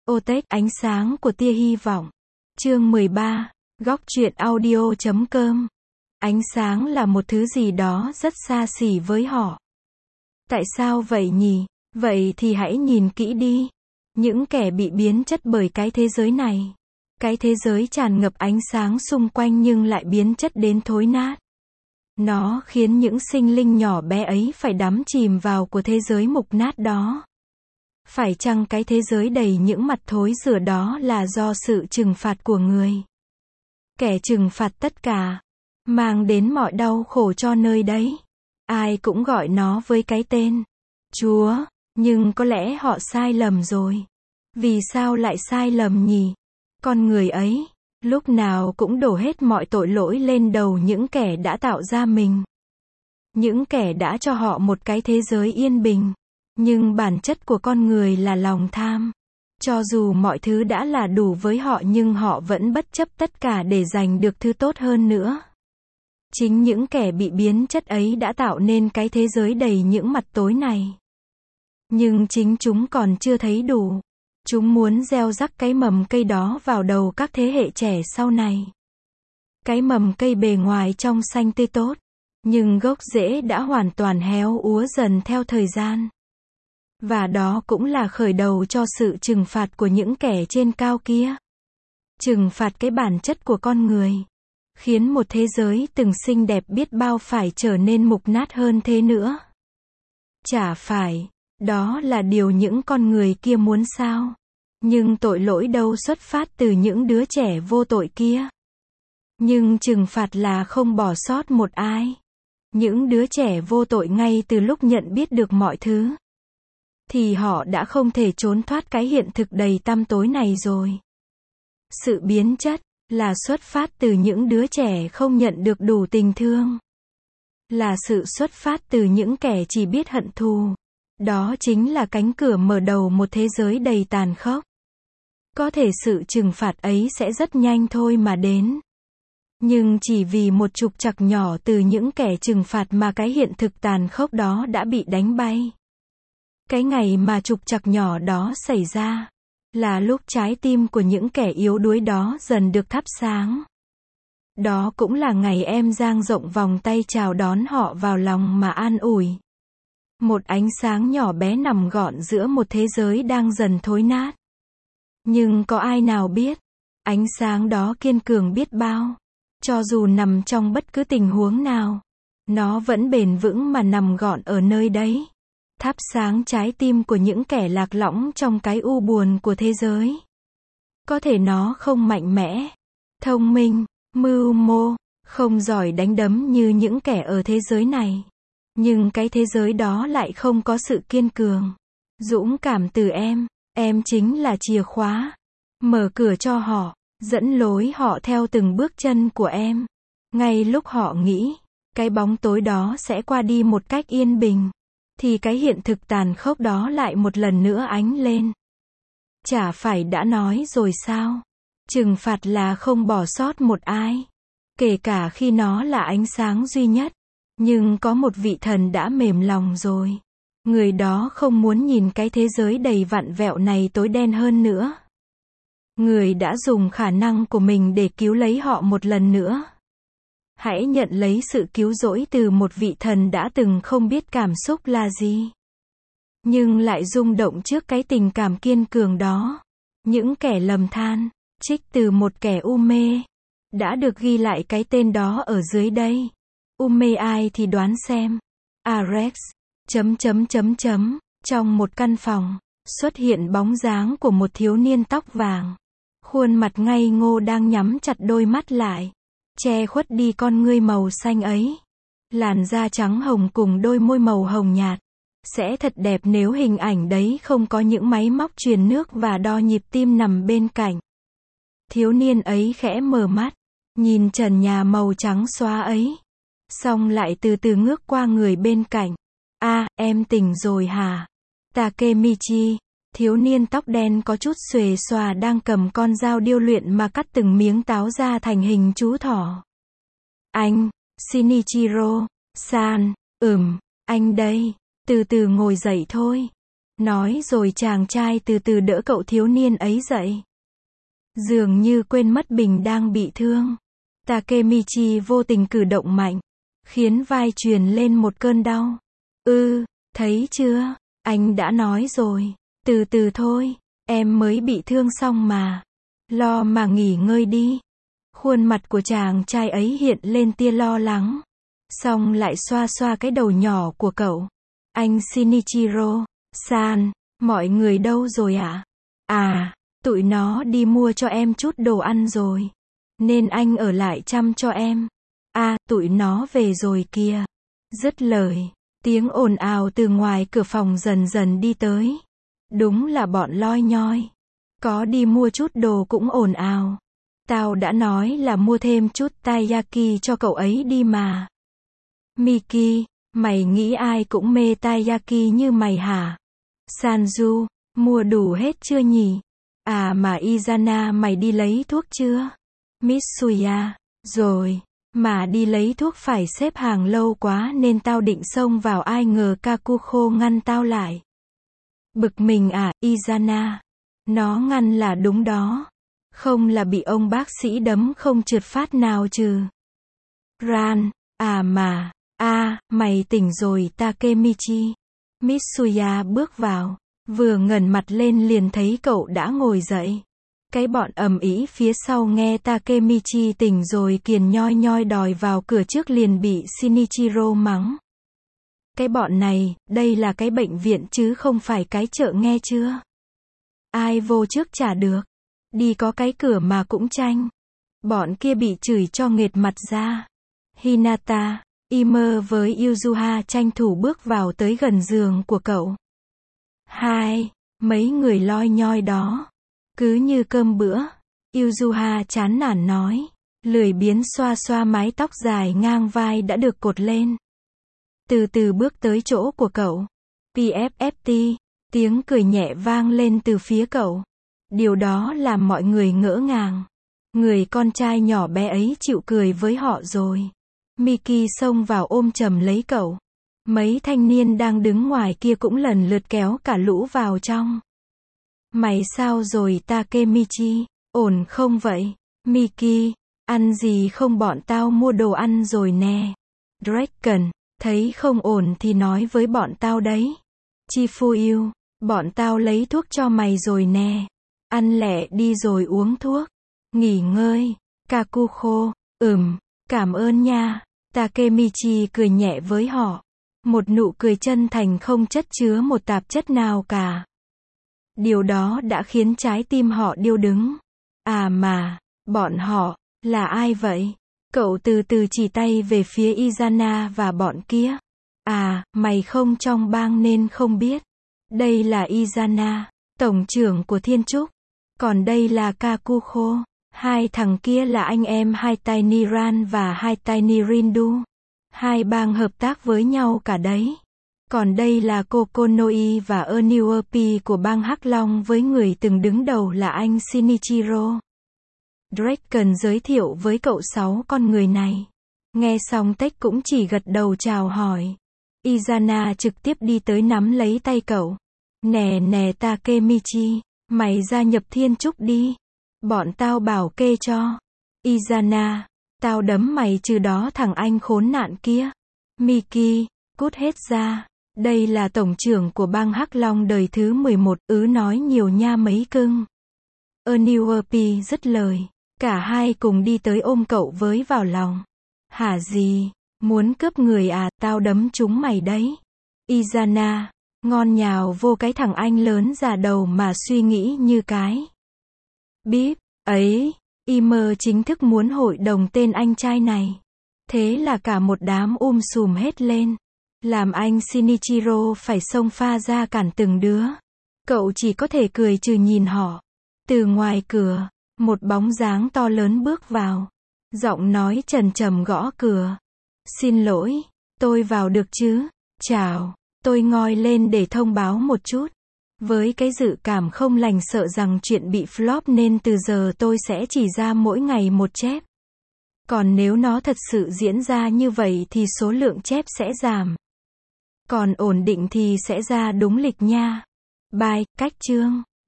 Otech, ánh sáng của tia hy vọng. Chương 13, góc truyện audio.com. Ánh sáng là một thứ gì đó rất xa xỉ với họ. Tại sao vậy nhỉ? Vậy thì hãy nhìn kỹ đi. Những kẻ bị biến chất bởi cái thế giới này. Cái thế giới tràn ngập ánh sáng xung quanh nhưng lại biến chất đến thối nát. Nó khiến những sinh linh nhỏ bé ấy phải đắm chìm vào của thế giới mục nát đó. Phải chăng cái thế giới đầy những mặt thối rữa đó là do sự trừng phạt của người? Kẻ trừng phạt tất cả, mang đến mọi đau khổ cho nơi đấy. Ai cũng gọi nó với cái tên Chúa, nhưng có lẽ họ sai lầm rồi. Vì sao lại sai lầm nhỉ? Con người ấy, lúc nào cũng đổ hết mọi tội lỗi lên đầu những kẻ đã tạo ra mình. Những kẻ đã cho họ một cái thế giới yên bình. Nhưng bản chất của con người là lòng tham. Cho dù mọi thứ đã là đủ với họ nhưng họ vẫn bất chấp tất cả để giành được thứ tốt hơn nữa. Chính những kẻ bị biến chất ấy đã tạo nên cái thế giới đầy những mặt tối này. Nhưng chính chúng còn chưa thấy đủ. Chúng muốn gieo rắc cái mầm cây đó vào đầu các thế hệ trẻ sau này. Cái mầm cây bề ngoài trong xanh tươi tốt, nhưng gốc rễ đã hoàn toàn héo úa dần theo thời gian. Và đó cũng là khởi đầu cho sự trừng phạt của những kẻ trên cao kia. Trừng phạt cái bản chất của con người. Khiến một thế giới từng xinh đẹp biết bao phải trở nên mục nát hơn thế nữa. Chả phải, đó là điều những con người kia muốn sao? Nhưng tội lỗi đâu xuất phát từ những đứa trẻ vô tội kia. Nhưng trừng phạt là không bỏ sót một ai. Những đứa trẻ vô tội ngay từ lúc nhận biết được mọi thứ. Thì họ đã không thể trốn thoát cái hiện thực đầy tăm tối này rồi. Sự biến chất là xuất phát từ những đứa trẻ không nhận được đủ tình thương. Là sự xuất phát từ những kẻ chỉ biết hận thù. Đó chính là cánh cửa mở đầu một thế giới đầy tàn khốc. Có thể sự trừng phạt ấy sẽ rất nhanh thôi mà đến. Nhưng chỉ vì một trục trặc nhỏ từ những kẻ trừng phạt mà cái hiện thực tàn khốc đó đã bị đánh bay. Cái ngày mà trục trặc nhỏ đó xảy ra, là lúc trái tim của những kẻ yếu đuối đó dần được thắp sáng. Đó cũng là ngày em dang rộng vòng tay chào đón họ vào lòng mà an ủi. Một ánh sáng nhỏ bé nằm gọn giữa một thế giới đang dần thối nát. Nhưng có ai nào biết, ánh sáng đó kiên cường biết bao. Cho dù nằm trong bất cứ tình huống nào, nó vẫn bền vững mà nằm gọn ở nơi đấy. Thắp sáng trái tim của những kẻ lạc lõng trong cái u buồn của thế giới. Có thể nó không mạnh mẽ, thông minh, mưu mô, không giỏi đánh đấm như những kẻ ở thế giới này. Nhưng cái thế giới đó lại không có sự kiên cường, dũng cảm từ em chính là chìa khóa. Mở cửa cho họ, dẫn lối họ theo từng bước chân của em. Ngay lúc họ nghĩ, cái bóng tối đó sẽ qua đi một cách yên bình. Thì cái hiện thực tàn khốc đó lại một lần nữa ánh lên. Chả phải đã nói rồi sao? Trừng phạt là không bỏ sót một ai. Kể cả khi nó là ánh sáng duy nhất. Nhưng có một vị thần đã mềm lòng rồi. Người đó không muốn nhìn cái thế giới đầy vặn vẹo này tối đen hơn nữa. Người đã dùng khả năng của mình để cứu lấy họ một lần nữa. Hãy nhận lấy sự cứu rỗi từ một vị thần đã từng không biết cảm xúc là gì. Nhưng lại rung động trước cái tình cảm kiên cường đó. Những kẻ lầm than, trích từ một kẻ u mê. Đã được ghi lại cái tên đó ở dưới đây. U mê ai thì đoán xem. Arex. Trong một căn phòng, xuất hiện bóng dáng của một thiếu niên tóc vàng. Khuôn mặt ngây ngô đang nhắm chặt đôi mắt lại. Che khuất đi con ngươi màu xanh ấy. Làn da trắng hồng cùng đôi môi màu hồng nhạt. Sẽ thật đẹp nếu hình ảnh đấy không có những máy móc truyền nước và đo nhịp tim nằm bên cạnh. Thiếu niên ấy khẽ mở mắt, nhìn trần nhà màu trắng xóa ấy. Xong lại từ từ ngước qua người bên cạnh. Em tỉnh rồi hả? Takemichi, thiếu niên tóc đen có chút xuề xòa đang cầm con dao điêu luyện mà cắt từng miếng táo ra thành hình chú thỏ. Anh, Shinichiro, san, anh đây, từ từ ngồi dậy thôi. Nói rồi chàng trai từ từ đỡ cậu thiếu niên ấy dậy. Dường như quên mất Bình đang bị thương. Takemichi vô tình cử động mạnh, khiến vai truyền lên một cơn đau. Thấy chưa? Anh đã nói rồi. Từ từ thôi, em mới bị thương xong mà. Lo mà nghỉ ngơi đi. Khuôn mặt của chàng trai ấy hiện lên tia lo lắng. Xong lại xoa xoa cái đầu nhỏ của cậu. Anh Shinichiro-san, mọi người đâu rồi ạ? Tụi nó đi mua cho em chút đồ ăn rồi. Nên anh ở lại chăm cho em. Tụi nó về rồi kìa. Dứt lời, tiếng ồn ào từ ngoài cửa phòng dần dần đi tới. Đúng là bọn loi nhoi. Có đi mua chút đồ cũng ồn ào. Tao đã nói là mua thêm chút taiyaki cho cậu ấy đi mà. Miki, mày nghĩ ai cũng mê taiyaki như mày hả? Sanju, mua đủ hết chưa nhỉ? Mà Izana mày đi lấy thuốc chưa? Mitsuya, rồi. Mà đi lấy thuốc phải xếp hàng lâu quá nên tao định xông vào, ai ngờ Kakuko ngăn tao lại. Bực mình Izana. Nó ngăn là đúng đó. Không là bị ông bác sĩ đấm không trượt phát nào chứ. Ran, mày tỉnh rồi Takemichi. Mitsuya bước vào, vừa ngẩng mặt lên liền thấy cậu đã ngồi dậy. Cái bọn ầm ĩ phía sau nghe Takemichi tỉnh rồi kiền nhoi nhoi đòi vào cửa trước liền bị Shinichiro mắng. Cái bọn này, đây là cái bệnh viện chứ không phải cái chợ nghe chưa? Ai vô trước chả được. Đi có cái cửa mà cũng tranh. Bọn kia bị chửi cho nghệt mặt ra. Hinata, Ime với Yuzuha tranh thủ bước vào tới gần giường của cậu. Mấy người loi nhoi đó. Cứ như cơm bữa. Yuzuha chán nản nói. Lười biếng xoa xoa mái tóc dài ngang vai đã được cột lên. Từ từ bước tới chỗ của cậu. PFFT, tiếng cười nhẹ vang lên từ phía cậu. Điều đó làm mọi người ngỡ ngàng. Người con trai nhỏ bé ấy chịu cười với họ rồi. Miki xông vào ôm chầm lấy cậu. Mấy thanh niên đang đứng ngoài kia cũng lần lượt kéo cả lũ vào trong. Mày sao rồi Takemichi? Ổn không vậy? Miki, ăn gì không, bọn tao mua đồ ăn rồi nè. Draken, thấy không ổn thì nói với bọn tao đấy. Chifuyu, bọn tao lấy thuốc cho mày rồi nè. Ăn lẹ đi rồi uống thuốc. Nghỉ ngơi. Kakuko, cảm ơn nha. Takemichi cười nhẹ với họ. Một nụ cười chân thành không chất chứa một tạp chất nào cả. Điều đó đã khiến trái tim họ điêu đứng. Bọn họ, là ai vậy? Cậu từ từ chỉ tay về phía Izana và bọn kia. Mày không trong bang nên không biết. Đây là Izana, tổng trưởng của Thiên Trúc. Còn đây là Kakuko. Hai thằng kia là anh em Hatai Niran và Hatai Nirindu. Hai bang hợp tác với nhau cả đấy. Còn đây là Kokonoi và Oniwapi của bang Hắc Long với người từng đứng đầu là anh Shinichiro. Draken giới thiệu với cậu 6 con người này. Nghe xong Tech cũng chỉ gật đầu chào hỏi. Izana trực tiếp đi tới nắm lấy tay cậu. Nè Takemichi, mày gia nhập Thiên Trúc đi. Bọn tao bảo kê cho. Izana, tao đấm mày trừ đó thằng anh khốn nạn kia. Miki, cút hết ra. Đây là tổng trưởng của bang Hắc Long đời thứ 11, nói nhiều nha mấy cưng. Oniwapi dứt lời. Cả hai cùng đi tới ôm cậu với vào lòng. Hả gì? Muốn cướp người tao đấm chúng mày đấy. Izana, ngon nhào vô cái thằng anh lớn già đầu mà suy nghĩ như cái bíp ấy. Ime chính thức muốn hội đồng tên anh trai này. Thế là cả một đám sùm hết lên. Làm anh Shinichiro phải xông pha ra cản từng đứa. Cậu chỉ có thể cười trừ nhìn họ. Từ ngoài cửa, một bóng dáng to lớn bước vào. Giọng nói trầm trầm gõ cửa. Xin lỗi, tôi vào được chứ? Chào, tôi ngoi lên để thông báo một chút. Với cái dự cảm không lành sợ rằng chuyện bị flop nên từ giờ tôi sẽ chỉ ra mỗi ngày một chép. Còn nếu nó thật sự diễn ra như vậy thì số lượng chép sẽ giảm. Còn ổn định thì sẽ ra đúng lịch nha. Bài, cách chương